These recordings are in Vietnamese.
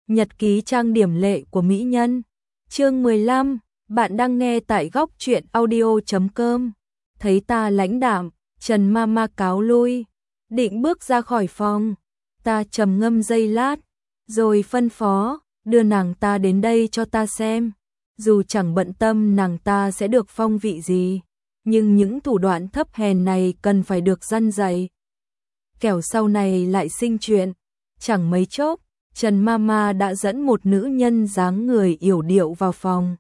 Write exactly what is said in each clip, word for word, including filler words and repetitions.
Nhật ký trang điểm lệ của mỹ nhân. Chương mười lăm, bạn đang nghe tại góc truyện audio chấm com. Thấy ta lãnh đạm, Trần Mama cáo lui, định bước ra khỏi phòng. Ta trầm ngâm giây lát, rồi phân phó, đưa nàng ta đến đây cho ta xem. Dù chẳng bận tâm nàng ta sẽ được phong vị gì, nhưng những thủ đoạn thấp hèn này cần phải được răn dạy. Kẻo sau này lại sinh chuyện. Chẳng mấy chốc, Trần Mama đã dẫn một nữ nhân dáng người yểu điệu vào phòng.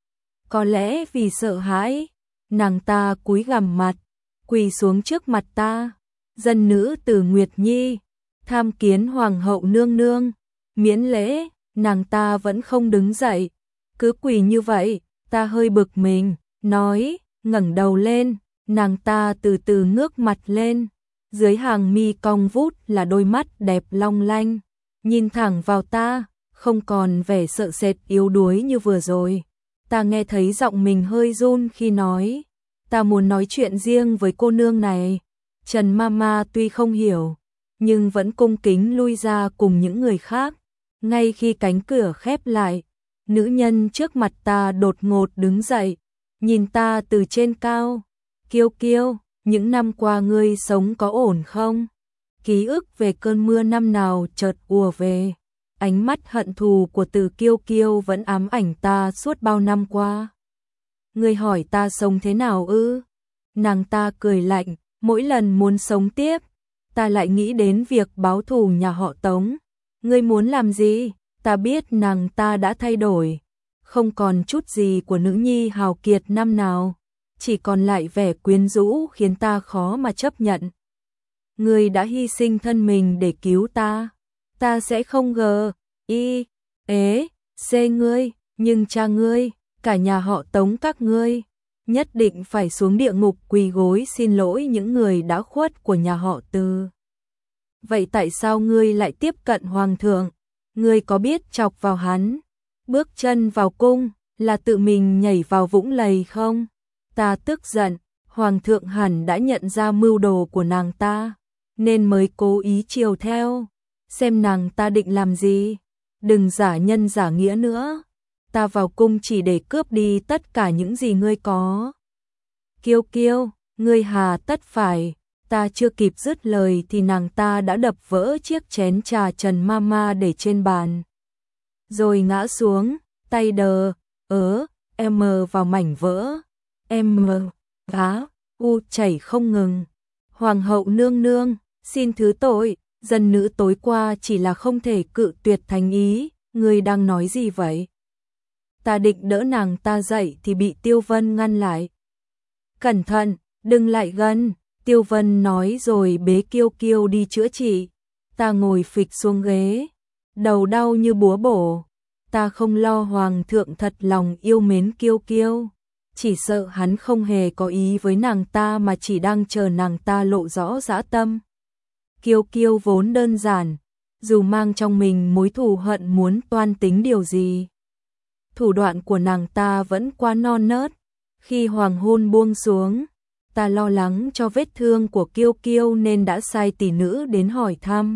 Có lẽ vì sợ hãi, nàng ta cúi gằm mặt, quỳ xuống trước mặt ta. Dân nữ từ Nguyệt Nhi, tham kiến hoàng hậu nương nương. Miễn lễ, nàng ta vẫn không đứng dậy, cứ quỳ như vậy. Ta hơi bực mình, nói, ngẩng đầu lên. Nàng ta từ từ ngước mặt lên, dưới hàng mi cong vút là đôi mắt đẹp long lanh, nhìn thẳng vào ta, không còn vẻ sợ sệt yếu đuối như vừa rồi. Ta nghe thấy giọng mình hơi run khi nói, ta muốn nói chuyện riêng với cô nương này. Trần Mama tuy không hiểu, nhưng vẫn cung kính lui ra cùng những người khác. Ngay khi cánh cửa khép lại, nữ nhân trước mặt ta đột ngột đứng dậy, nhìn ta từ trên cao. Kiêu Kiêu, những năm qua ngươi sống có ổn không? Ký ức về cơn mưa năm nào chợt ùa về. Ánh mắt hận thù của Từ Kiêu Kiêu vẫn ám ảnh ta suốt bao năm qua. Ngươi hỏi ta sống thế nào ư? Nàng ta cười lạnh, mỗi lần muốn sống tiếp, ta lại nghĩ đến việc báo thù nhà họ Tống. Ngươi muốn làm gì? Ta biết nàng ta đã thay đổi, không còn chút gì của nữ nhi hào kiệt năm nào, chỉ còn lại vẻ quyến rũ khiến ta khó mà chấp nhận. Ngươi đã hy sinh thân mình để cứu ta, ta sẽ không gờ, y, ế, xê ngươi, nhưng cha ngươi, cả nhà họ Tống các ngươi, nhất định phải xuống địa ngục quỳ gối xin lỗi những người đã khuất của nhà họ Từ. Vậy tại sao ngươi lại tiếp cận hoàng thượng? Ngươi có biết chọc vào hắn, bước chân vào cung, là tự mình nhảy vào vũng lầy không? Ta tức giận, hoàng thượng hẳn đã nhận ra mưu đồ của nàng ta, nên mới cố ý chiều theo, xem nàng ta định làm gì. Đừng giả nhân giả nghĩa nữa, ta vào cung chỉ để cướp đi tất cả những gì ngươi có. Kiêu Kiêu, ngươi hà tất phải. Ta chưa kịp dứt lời thì nàng ta đã đập vỡ chiếc chén trà Trần Mama để trên bàn, rồi ngã xuống, tay đờ, ớ, em vào mảnh vỡ. Em á, u chảy không ngừng. Hoàng hậu nương nương, xin thứ tội, dân nữ tối qua chỉ là không thể cự tuyệt thành ý. Ngươi đang nói gì vậy? Ta định đỡ nàng ta dậy thì bị Tiêu Vân ngăn lại. Cẩn thận, đừng lại gần. Tiêu Vân nói rồi bế Kiêu Kiêu đi chữa trị. Ta ngồi phịch xuống ghế, đầu đau như búa bổ. Ta không lo hoàng thượng thật lòng yêu mến Kiêu Kiêu, chỉ sợ hắn không hề có ý với nàng ta mà chỉ đang chờ nàng ta lộ rõ dã tâm. Kiêu Kiêu vốn đơn giản, dù mang trong mình mối thù hận muốn toan tính điều gì, thủ đoạn của nàng ta vẫn quá non nớt. Khi hoàng hôn buông xuống, ta lo lắng cho vết thương của Kiêu Kiêu nên đã sai tỷ nữ đến hỏi thăm.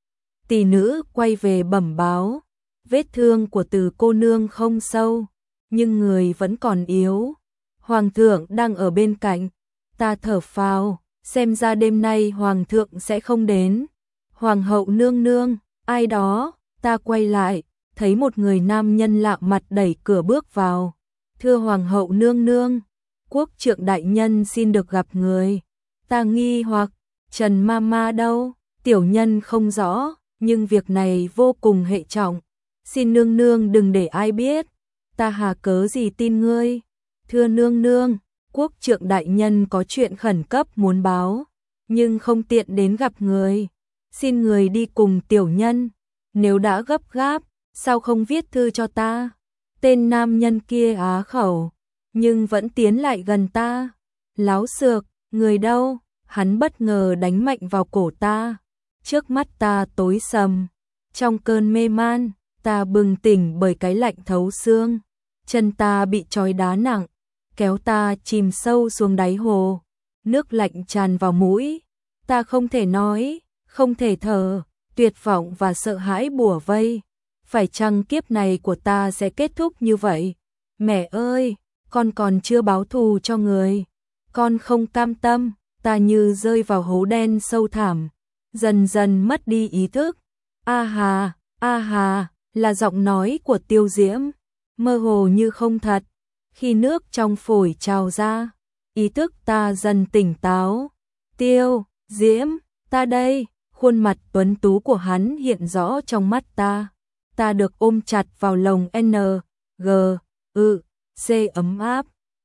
Tỷ nữ quay về bẩm báo, vết thương của Từ cô nương không sâu, nhưng người vẫn còn yếu. Hoàng thượng đang ở bên cạnh. Ta thở phào, xem ra đêm nay hoàng thượng sẽ không đến. Hoàng hậu nương nương, ai đó? Ta quay lại, thấy một người nam nhân lạ mặt đẩy cửa bước vào. Thưa hoàng hậu nương nương, quốc trượng đại nhân xin được gặp người. Ta nghi hoặc, Trần Mama đâu? Tiểu nhân không rõ, nhưng việc này vô cùng hệ trọng, xin nương nương đừng để ai biết. Ta hà cớ gì tin ngươi? Thưa nương nương, quốc trượng đại nhân có chuyện khẩn cấp muốn báo, nhưng không tiện đến gặp người. Xin người đi cùng tiểu nhân. Nếu đã gấp gáp, sao không viết thư cho ta? Tên nam nhân kia á khẩu, nhưng vẫn tiến lại gần ta. Láo xược, người đâu? Hắn bất ngờ đánh mạnh vào cổ ta. Trước mắt ta tối sầm. Trong cơn mê man, ta bừng tỉnh bởi cái lạnh thấu xương. Chân ta bị trói đá nặng, kéo ta chìm sâu xuống đáy hồ. Nước lạnh tràn vào mũi. Ta không thể nói, không thể thở. Tuyệt vọng và sợ hãi bủa vây. phải chăng kiếp này của ta sẽ kết thúc như vậy? Mẹ ơi, con còn chưa báo thù cho người. Con không cam tâm, ta như rơi vào hố đen sâu thẳm, dần dần mất đi ý thức. A hà, a hà, là giọng nói của Tiêu Diễm, mơ hồ như không thật. Khi nước trong phổi trào ra, ý thức ta dần tỉnh táo. Tiêu Diễm, ta đây, khuôn mặt tuấn tú của hắn hiện rõ trong mắt ta. Ta được ôm chặt vào lồng N, G, ư, C ấm áp.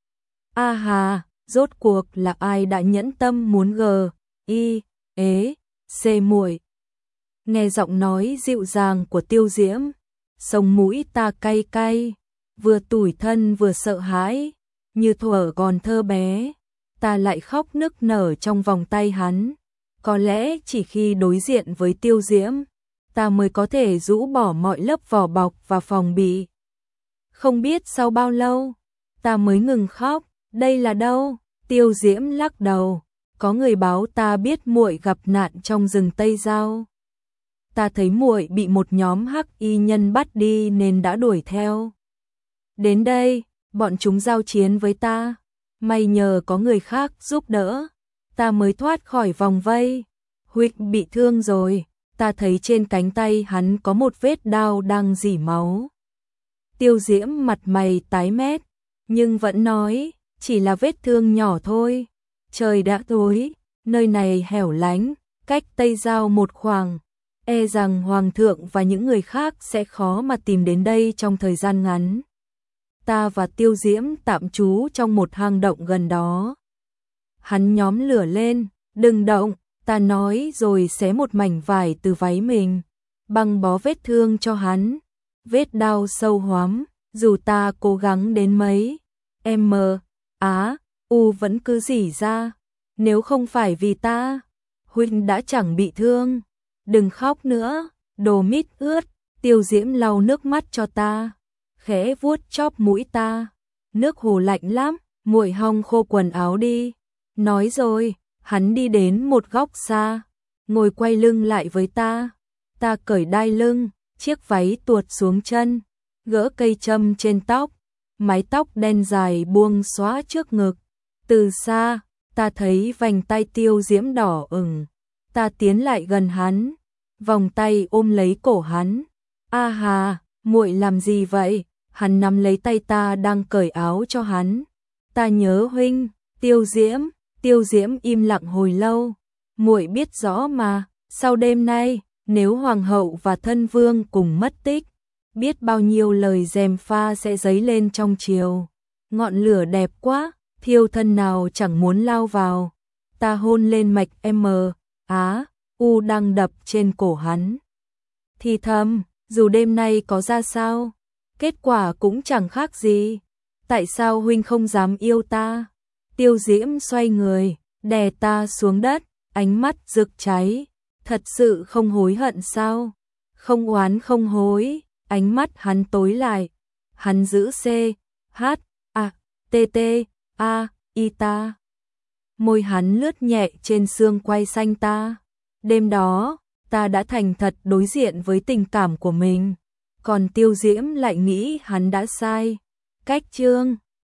A hà, rốt cuộc là ai đã nhẫn tâm muốn G, I, ế, C muội. Nghe giọng nói dịu dàng của Tiêu Diễm, sống mũi ta cay cay, vừa tủi thân vừa sợ hãi, như thuở còn thơ bé. Ta lại khóc nức nở trong vòng tay hắn. Có lẽ chỉ khi đối diện với Tiêu Diễm, ta mới có thể rũ bỏ mọi lớp vỏ bọc và phòng bị. Không biết sau bao lâu, ta mới ngừng khóc. Đây là đâu? Tiêu Diễm lắc đầu. Có người báo ta biết muội gặp nạn trong rừng Tây Giao. Ta thấy muội bị một nhóm hắc y nhân bắt đi nên đã đuổi theo. Đến đây, bọn chúng giao chiến với ta. May nhờ có người khác giúp đỡ, ta mới thoát khỏi vòng vây. Huynh bị thương rồi, ta thấy trên cánh tay hắn có một vết đao đang rỉ máu. Tiêu Diễm mặt mày tái mét, nhưng vẫn nói, chỉ là vết thương nhỏ thôi. Trời đã tối, nơi này hẻo lánh, cách Tây Giao một khoảng, e rằng Hoàng thượng và những người khác sẽ khó mà tìm đến đây trong thời gian ngắn. Ta và Tiêu Diễm tạm trú trong một hang động gần đó. Hắn nhóm lửa lên, đừng động, ta nói rồi xé một mảnh vải từ váy mình, băng bó vết thương cho hắn. Vết đau sâu hoắm, dù ta cố gắng đến mấy, M, Á, U vẫn cứ rỉ ra. Nếu không phải vì ta, huynh đã chẳng bị thương. Đừng khóc nữa, đồ mít ướt. Tiêu Diễm lau nước mắt cho ta, khẽ vuốt chóp mũi ta. Nước hồ lạnh lắm, muội hong khô quần áo đi. Nói rồi, hắn đi đến một góc xa, ngồi quay lưng lại với ta. Ta cởi đai lưng, chiếc váy tuột xuống chân, gỡ cây châm trên tóc, mái tóc đen dài buông xõa trước ngực. Từ xa, ta thấy vành tay Tiêu Diễm đỏ ửng. Ta tiến lại gần hắn, vòng tay ôm lấy cổ hắn. A hà, muội làm gì vậy? Hắn nắm lấy tay ta đang cởi áo cho hắn. Ta nhớ huynh. Tiêu Diễm, Tiêu Diễm im lặng hồi lâu. Muội biết rõ mà, sau đêm nay, nếu hoàng hậu và thân vương cùng mất tích, biết bao nhiêu lời gièm pha sẽ dấy lên trong triều. Ngọn lửa đẹp quá, thiêu thân nào chẳng muốn lao vào. Ta hôn lên mạch M, Á, U đang đập trên cổ hắn. Thì thầm, dù đêm nay có ra sao, kết quả cũng chẳng khác gì. Tại sao huynh không dám yêu ta? Tiêu Diễm xoay người, đè ta xuống đất, ánh mắt rực cháy. Thật sự không hối hận sao? Không oán không hối. Ánh mắt hắn tối lại. Hắn giữ C, H, A, T, T, A, I ta. Môi hắn lướt nhẹ trên xương quai xanh ta. Đêm đó, ta đã thành thật đối diện với tình cảm của mình. Còn Tiêu Diễm lại nghĩ hắn đã sai. Cách chương